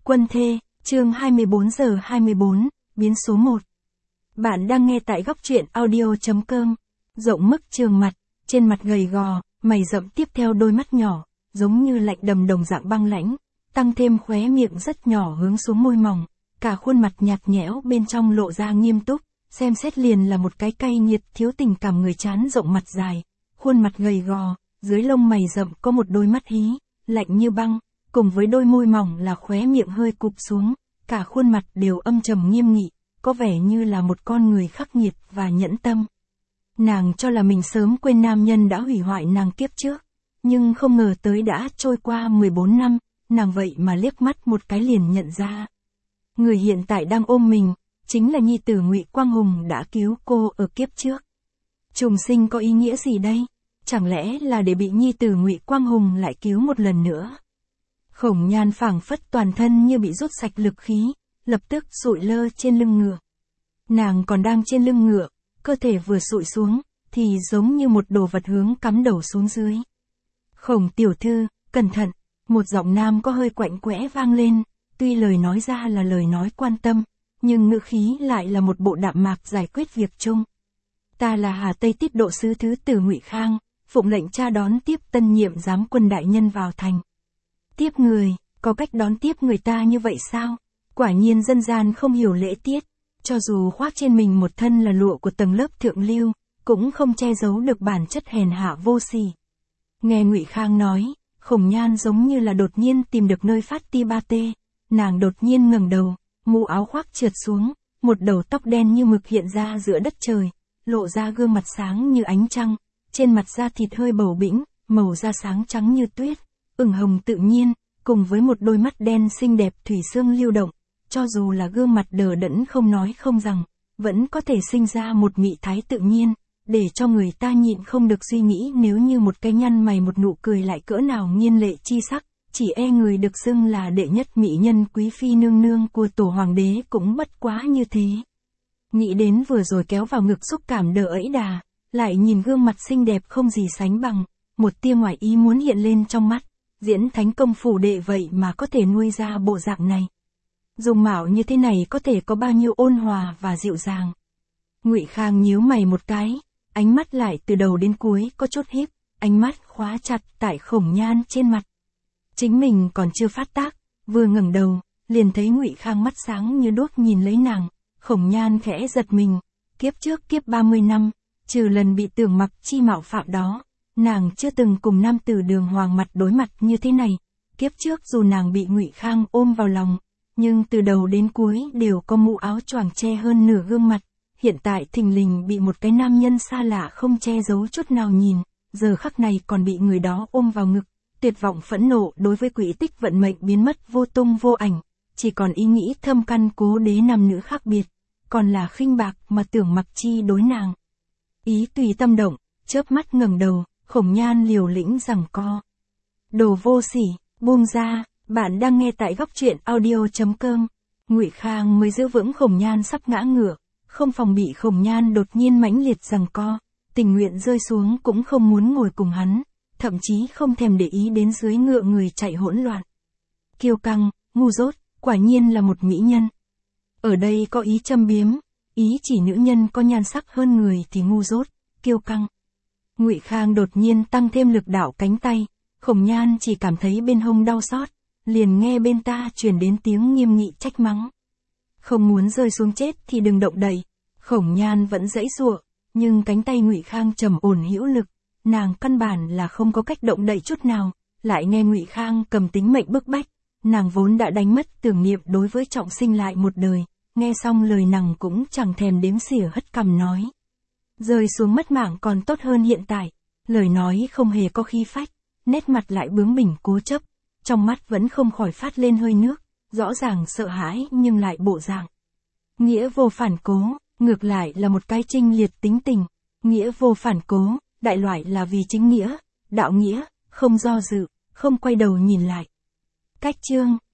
Quân thê, chương 24 giờ 24, biến số 1. Bạn đang nghe tại góc truyện audio.com. Rộng mức trường mặt, trên mặt gầy gò, mày rậm tiếp theo đôi mắt nhỏ, giống như lạnh đầm đồng dạng băng lãnh, tăng thêm khóe miệng rất nhỏ hướng xuống môi mỏng, cả khuôn mặt nhạt nhẽo bên trong lộ ra nghiêm túc, xem xét liền là một cái cay nghiệt thiếu tình cảm người chán rộng mặt dài, khuôn mặt gầy gò, dưới lông mày rậm có một đôi mắt hí, lạnh như băng, cùng với đôi môi mỏng là khóe miệng hơi cụp xuống, cả khuôn mặt đều âm trầm nghiêm nghị, có vẻ như là một con người khắc nghiệt và nhẫn tâm. Nàng cho là mình sớm quên nam nhân đã hủy hoại nàng kiếp trước, nhưng không ngờ tới đã trôi qua 14 năm, nàng vậy mà liếc mắt một cái liền nhận ra. Người hiện tại đang ôm mình, chính là nhi tử Ngụy Quang Hùng đã cứu cô ở kiếp trước. Trùng sinh có ý nghĩa gì đây? Chẳng lẽ là để bị nhi tử Ngụy Quang Hùng lại cứu một lần nữa? Khổng Nhan phảng phất toàn thân như bị rút sạch lực khí, lập tức sụi lơ trên lưng ngựa. Nàng còn đang trên lưng ngựa, cơ thể vừa sụi xuống, thì giống như một đồ vật hướng cắm đầu xuống dưới. Khổng tiểu thư, cẩn thận, một giọng nam có hơi quạnh quẽ vang lên, tuy lời nói ra là lời nói quan tâm, nhưng ngữ khí lại là một bộ đạm mạc giải quyết việc chung. Ta là Hà Tây Tiết độ sứ thứ tử Ngụy Khang, phụng lệnh cha đón tiếp tân nhiệm giám quân đại nhân vào thành. Tiếp người, có cách đón tiếp người ta như vậy sao? Quả nhiên dân gian không hiểu lễ tiết, cho dù khoác trên mình một thân là lụa của tầng lớp thượng lưu, cũng không che giấu được bản chất hèn hạ vô sỉ. Nghe Ngụy Khang nói, Khổng Nhan giống như là đột nhiên tìm được nơi phát ti ba tê, nàng đột nhiên ngẩng đầu, mũ áo khoác trượt xuống, một đầu tóc đen như mực hiện ra giữa đất trời, lộ ra gương mặt sáng như ánh trăng, trên mặt da thịt hơi bầu bĩnh, màu da sáng trắng như tuyết, ửng hồng tự nhiên, cùng với một đôi mắt đen xinh đẹp thủy xương lưu động, cho dù là gương mặt đờ đẫn không nói không rằng, vẫn có thể sinh ra một mị thái tự nhiên, để cho người ta nhịn không được suy nghĩ nếu như một cái nhăn mày một nụ cười lại cỡ nào nghiên lệ chi sắc, chỉ e người được xưng là đệ nhất mỹ nhân quý phi nương nương của tổ hoàng đế cũng bất quá như thế. Nghĩ đến vừa rồi kéo vào ngực xúc cảm đờ ấy đà, lại nhìn gương mặt xinh đẹp không gì sánh bằng, một tia ngoài ý muốn hiện lên trong mắt, diễn thánh công phủ đệ vậy mà có thể nuôi ra bộ dạng này. Dung mạo như thế này có thể có bao nhiêu ôn hòa và dịu dàng. Ngụy Khang nhíu mày một cái, ánh mắt lại từ đầu đến cuối có chút híp, ánh mắt khóa chặt tại Khổng Nhan trên mặt. Chính mình còn chưa phát tác, vừa ngẩng đầu, liền thấy Ngụy Khang mắt sáng như đuốc nhìn lấy nàng, Khổng Nhan khẽ giật mình, kiếp trước kiếp 30 năm, trừ lần bị Tưởng Mặc chi mạo phạm đó, nàng chưa từng cùng nam tử Đường Hoàng mặt đối mặt như thế này. Kiếp trước dù nàng bị Ngụy Khang ôm vào lòng, nhưng từ đầu đến cuối đều có mũ áo choàng che hơn nửa gương mặt, hiện tại thình lình bị một cái nam nhân xa lạ không che giấu chút nào nhìn, giờ khắc này còn bị người đó ôm vào ngực, tuyệt vọng phẫn nộ đối với quỹ tích vận mệnh biến mất vô tung vô ảnh, chỉ còn ý nghĩ thâm căn cố đế nam nữ khác biệt, còn là khinh bạc mà Tưởng Mặc chi đối nàng. Ý tùy tâm động, chớp mắt ngẩng đầu, Khổng Nhan liều lĩnh giằng co. Đồ vô sỉ, buông ra, bạn đang nghe tại góc truyện audio.com. Ngụy Khang mới giữ vững Khổng Nhan sắp ngã ngửa, không phòng bị Khổng Nhan đột nhiên mãnh liệt giằng co, tình nguyện rơi xuống cũng không muốn ngồi cùng hắn, thậm chí không thèm để ý đến dưới ngựa người chạy hỗn loạn. Kiêu căng, ngu dốt, quả nhiên là một mỹ nhân. Ở đây có ý châm biếm, ý chỉ nữ nhân có nhan sắc hơn người thì ngu dốt, kiêu căng. Ngụy Khang đột nhiên tăng thêm lực đảo cánh tay, Khổng Nhan chỉ cảm thấy bên hông đau xót, liền nghe bên ta truyền đến tiếng nghiêm nghị trách mắng. Không muốn rơi xuống chết thì đừng động đậy. Khổng Nhan vẫn giãy giụa, nhưng cánh tay Ngụy Khang trầm ổn hữu lực, nàng căn bản là không có cách động đậy chút nào, lại nghe Ngụy Khang cầm tính mệnh bức bách, nàng vốn đã đánh mất tưởng niệm đối với trọng sinh lại một đời, nghe xong lời nàng cũng chẳng thèm đếm xỉa hất cằm nói. Rơi xuống mất mạng còn tốt hơn hiện tại, lời nói không hề có khí phách, nét mặt lại bướng bỉnh cố chấp, trong mắt vẫn không khỏi phát lên hơi nước, rõ ràng sợ hãi nhưng lại bộ dạng. Nghĩa vô phản cố, ngược lại là một cái trinh liệt tính tình, nghĩa vô phản cố, đại loại là vì chính nghĩa, đạo nghĩa, không do dự, không quay đầu nhìn lại. Cách chương